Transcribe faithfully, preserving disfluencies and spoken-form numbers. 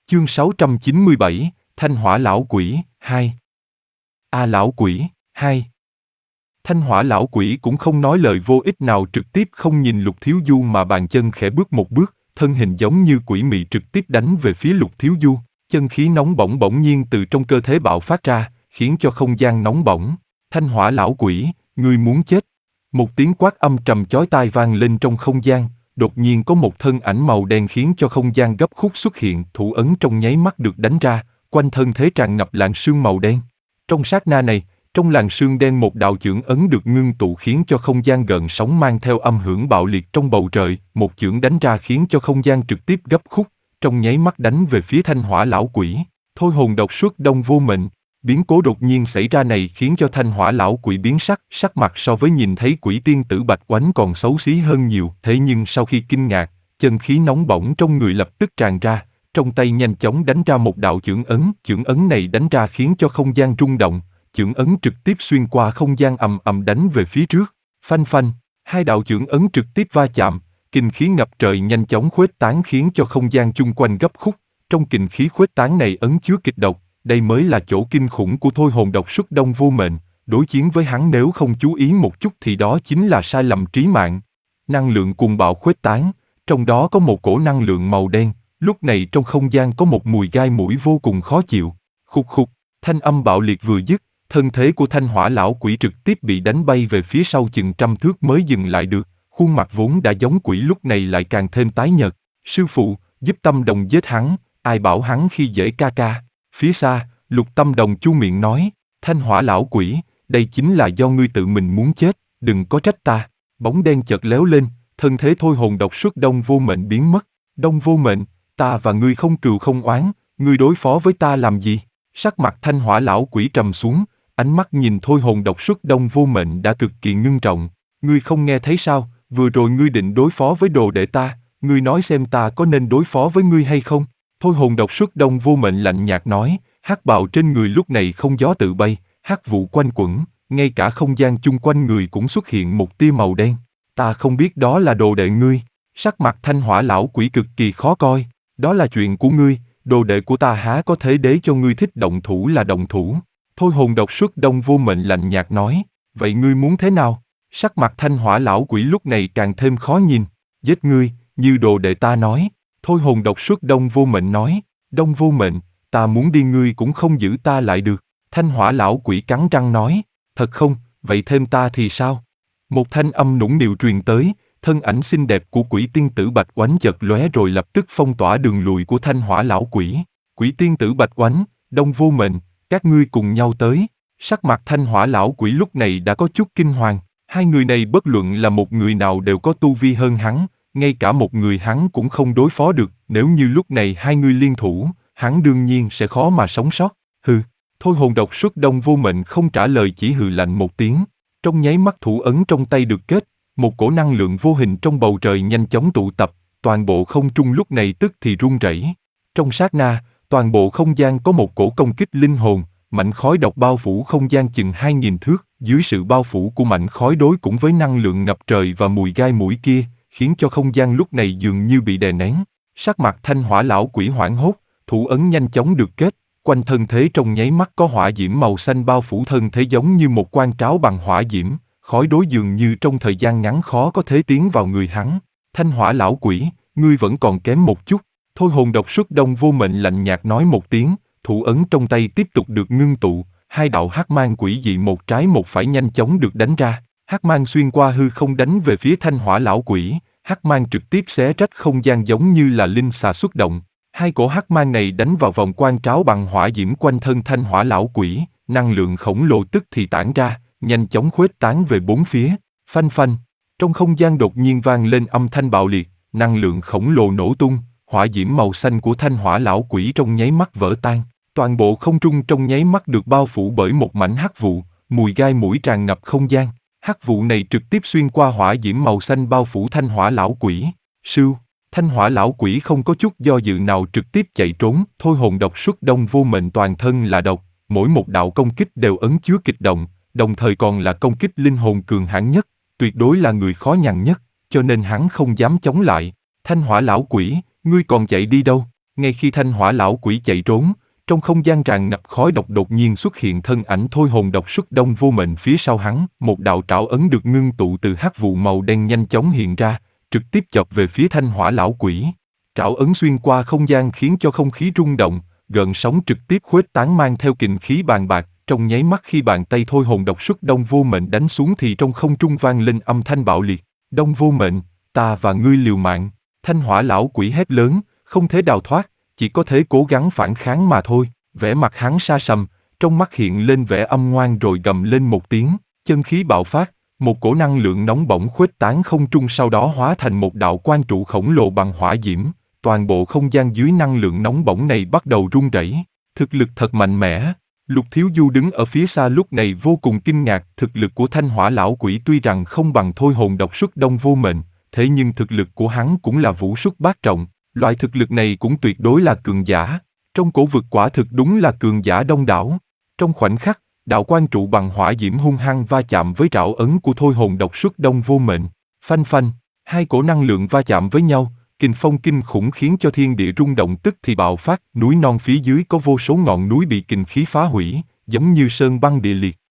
Chương sáu trăm chín mươi bảy, Thanh Hỏa Lão Quỷ, hai. A Lão Quỷ, hai. Thanh Hỏa Lão Quỷ cũng không nói lời vô ích nào, trực tiếp không nhìn Lục Thiếu Du mà bàn chân khẽ bước một bước, thân hình giống như quỷ mị trực tiếp đánh về phía Lục Thiếu Du. Chân khí nóng bỏng bỗng nhiên từ trong cơ thể bạo phát ra, khiến cho không gian nóng bỏng. Thanh Hỏa Lão Quỷ, ngươi muốn chết. Một tiếng quát âm trầm chói tai vang lên trong không gian, đột nhiên có một thân ảnh màu đen khiến cho không gian gấp khúc xuất hiện, thủ ấn trong nháy mắt được đánh ra, quanh thân thế tràn ngập làn sương màu đen. Trong sát na này, trong làn sương đen một đạo chưởng ấn được ngưng tụ khiến cho không gian gợn sóng mang theo âm hưởng bạo liệt trong bầu trời, một chưởng đánh ra khiến cho không gian trực tiếp gấp khúc, trong nháy mắt đánh về phía Thanh Hỏa Lão Quỷ. Thôi hồn độc xuất đông vô mệnh. Biến cố đột nhiên xảy ra này khiến cho Thanh Hỏa Lão Quỷ biến sắc, sắc mặt so với nhìn thấy quỷ tiên tử Bạch Oánh còn xấu xí hơn nhiều. Thế nhưng sau khi kinh ngạc, chân khí nóng bỏng trong người lập tức tràn ra, trong tay nhanh chóng đánh ra một đạo chưởng ấn. Chưởng ấn này đánh ra khiến cho không gian rung động, chưởng ấn trực tiếp xuyên qua không gian ầm ầm đánh về phía trước. Phanh phanh, hai đạo chưởng ấn trực tiếp va chạm, kinh khí ngập trời nhanh chóng khuếch tán khiến cho không gian chung quanh gấp khúc. Trong kinh khí khuếch tán này ấn chứa kịch độc. Đây mới là chỗ kinh khủng của thôi hồn độc xuất đông vô mệnh, đối chiến với hắn nếu không chú ý một chút thì đó chính là sai lầm trí mạng. Năng lượng cuồng bạo khuếch tán, trong đó có một cổ năng lượng màu đen, lúc này trong không gian có một mùi gai mũi vô cùng khó chịu. Khục khục, thanh âm bạo liệt vừa dứt, thân thế của Thanh Hỏa Lão Quỷ trực tiếp bị đánh bay về phía sau chừng trăm thước mới dừng lại được, khuôn mặt vốn đã giống quỷ lúc này lại càng thêm tái nhợt. Sư phụ, giúp Tâm Đồng giết hắn, ai bảo hắn khi dễ ca ca. Phía xa, Lục Tâm Đồng chu miệng nói, Thanh Hỏa Lão Quỷ, đây chính là do ngươi tự mình muốn chết, đừng có trách ta. Bóng đen chợt léo lên, thân thế thôi hồn độc xuất đông vô mệnh biến mất. Đông vô mệnh, ta và ngươi không cừu không oán, ngươi đối phó với ta làm gì? Sắc mặt Thanh Hỏa Lão Quỷ trầm xuống, ánh mắt nhìn thôi hồn độc xuất đông vô mệnh đã cực kỳ ngưng trọng. Ngươi không nghe thấy sao, vừa rồi ngươi định đối phó với đồ đệ ta, ngươi nói xem ta có nên đối phó với ngươi hay không? Thôi hồn độc xuất đông vô mệnh lạnh nhạt nói, hắc bào trên người lúc này không gió tự bay, hắc vụ quanh quẩn, ngay cả không gian chung quanh người cũng xuất hiện một tia màu đen. Ta không biết đó là đồ đệ ngươi. Sắc mặt Thanh Hỏa Lão Quỷ cực kỳ khó coi, đó là chuyện của ngươi, đồ đệ của ta há có thể để cho ngươi thích động thủ là động thủ. Thôi hồn độc xuất đông vô mệnh lạnh nhạt nói, vậy ngươi muốn thế nào? Sắc mặt Thanh Hỏa Lão Quỷ lúc này càng thêm khó nhìn, giết ngươi, như đồ đệ ta nói. Thôi hồn độc xuất đông vô mệnh nói, đông vô mệnh, ta muốn đi ngươi cũng không giữ ta lại được. Thanh Hỏa Lão Quỷ cắn răng nói, thật không, vậy thêm ta thì sao? Một thanh âm nũng nịu truyền tới, thân ảnh xinh đẹp của quỷ tiên tử Bạch Oánh chợt lóe rồi lập tức phong tỏa đường lùi của Thanh Hỏa Lão Quỷ. Quỷ tiên tử Bạch Oánh, đông vô mệnh, các ngươi cùng nhau tới. Sắc mặt Thanh Hỏa Lão Quỷ lúc này đã có chút kinh hoàng, hai người này bất luận là một người nào đều có tu vi hơn hắn. Ngay cả một người hắn cũng không đối phó được, nếu như lúc này hai người liên thủ, hắn đương nhiên sẽ khó mà sống sót. Hừ, thôi hồn độc xuất đông vô mệnh không trả lời chỉ hừ lạnh một tiếng. Trong nháy mắt thủ ấn trong tay được kết, một cổ năng lượng vô hình trong bầu trời nhanh chóng tụ tập, toàn bộ không trung lúc này tức thì rung rẩy. Trong sát na, toàn bộ không gian có một cổ công kích linh hồn, mảnh khói độc bao phủ không gian chừng hai nghìn thước, dưới sự bao phủ của mảnh khói đối cũng với năng lượng ngập trời và mùi gai mũi kia, khiến cho không gian lúc này dường như bị đè nén. Sắc mặt Thanh Hỏa Lão Quỷ hoảng hốt, thủ ấn nhanh chóng được kết, quanh thân thế trong nháy mắt có hỏa diễm màu xanh bao phủ thân thế giống như một quan tráo bằng hỏa diễm, khói đối dường như trong thời gian ngắn khó có thể tiến vào người hắn. Thanh Hỏa Lão Quỷ, ngươi vẫn còn kém một chút. Thôi hồn độc xuất đông vô mệnh lạnh nhạt nói một tiếng, thủ ấn trong tay tiếp tục được ngưng tụ, hai đạo hắc mang quỷ dị một trái một phải nhanh chóng được đánh ra. Hắc mang xuyên qua hư không đánh về phía Thanh Hỏa Lão Quỷ, hắc mang trực tiếp xé rách không gian giống như là linh xà xuất động. Hai cổ hắc mang này đánh vào vòng quan tráo bằng hỏa diễm quanh thân Thanh Hỏa Lão Quỷ, năng lượng khổng lồ tức thì tản ra, nhanh chóng khuếch tán về bốn phía. Phanh phanh, trong không gian đột nhiên vang lên âm thanh bạo liệt, năng lượng khổng lồ nổ tung, hỏa diễm màu xanh của Thanh Hỏa Lão Quỷ trong nháy mắt vỡ tan. Toàn bộ không trung trong nháy mắt được bao phủ bởi một mảnh hắc vụ, mùi gai mũi tràn ngập không gian. Hắc vụ này trực tiếp xuyên qua hỏa diễm màu xanh bao phủ Thanh Hỏa Lão Quỷ. Sưu, Thanh Hỏa Lão Quỷ không có chút do dự nào trực tiếp chạy trốn. Thôi hồn độc xuất đông vô mệnh toàn thân là độc, mỗi một đạo công kích đều ấn chứa kịch động, đồng thời còn là công kích linh hồn cường hãn nhất, tuyệt đối là người khó nhằn nhất, cho nên hắn không dám chống lại. Thanh Hỏa Lão Quỷ, ngươi còn chạy đi đâu? Ngay khi thanh hỏa lão quỷ chạy trốn, trong không gian tràn ngập khói độc đột nhiên xuất hiện thân ảnh thôi hồn độc xuất đông vô mệnh phía sau hắn, một đạo trảo ấn được ngưng tụ từ hắc vụ màu đen nhanh chóng hiện ra, trực tiếp chọc về phía thanh hỏa lão quỷ. Trảo ấn xuyên qua không gian khiến cho không khí rung động, gợn sóng trực tiếp khuếch tán mang theo kình khí bàn bạc, trong nháy mắt khi bàn tay thôi hồn độc xuất đông vô mệnh đánh xuống thì trong không trung vang lên âm thanh bạo liệt. Đông vô mệnh, ta và ngươi liều mạng. Thanh hỏa lão quỷ hét lớn, không thể đào thoát, chỉ có thể cố gắng phản kháng mà thôi. Vẻ mặt hắn sa sầm, trong mắt hiện lên vẻ âm ngoan rồi gầm lên một tiếng, chân khí bạo phát, một cổ năng lượng nóng bỏng khuếch tán không trung sau đó hóa thành một đạo quang trụ khổng lồ bằng hỏa diễm. Toàn bộ không gian dưới năng lượng nóng bỏng này bắt đầu rung rẩy. Thực lực thật mạnh mẽ. Lục Thiếu Du đứng ở phía xa lúc này vô cùng kinh ngạc, thực lực của thanh hỏa lão quỷ tuy rằng không bằng thôi hồn độc xuất đông vô mệnh, thế nhưng thực lực của hắn cũng là vũ xuất bát trọng, loại thực lực này cũng tuyệt đối là cường giả. Trong cổ vực quả thực đúng là cường giả đông đảo. Trong khoảnh khắc, đạo quang trụ bằng hỏa diễm hung hăng va chạm với trảo ấn của thôi hồn độc xuất đông vô mệnh. Phanh phanh, hai cổ năng lượng va chạm với nhau, kình phong kinh khủng khiến cho thiên địa rung động tức thì bạo phát, núi non phía dưới có vô số ngọn núi bị kình khí phá hủy, giống như sơn băng địa liệt.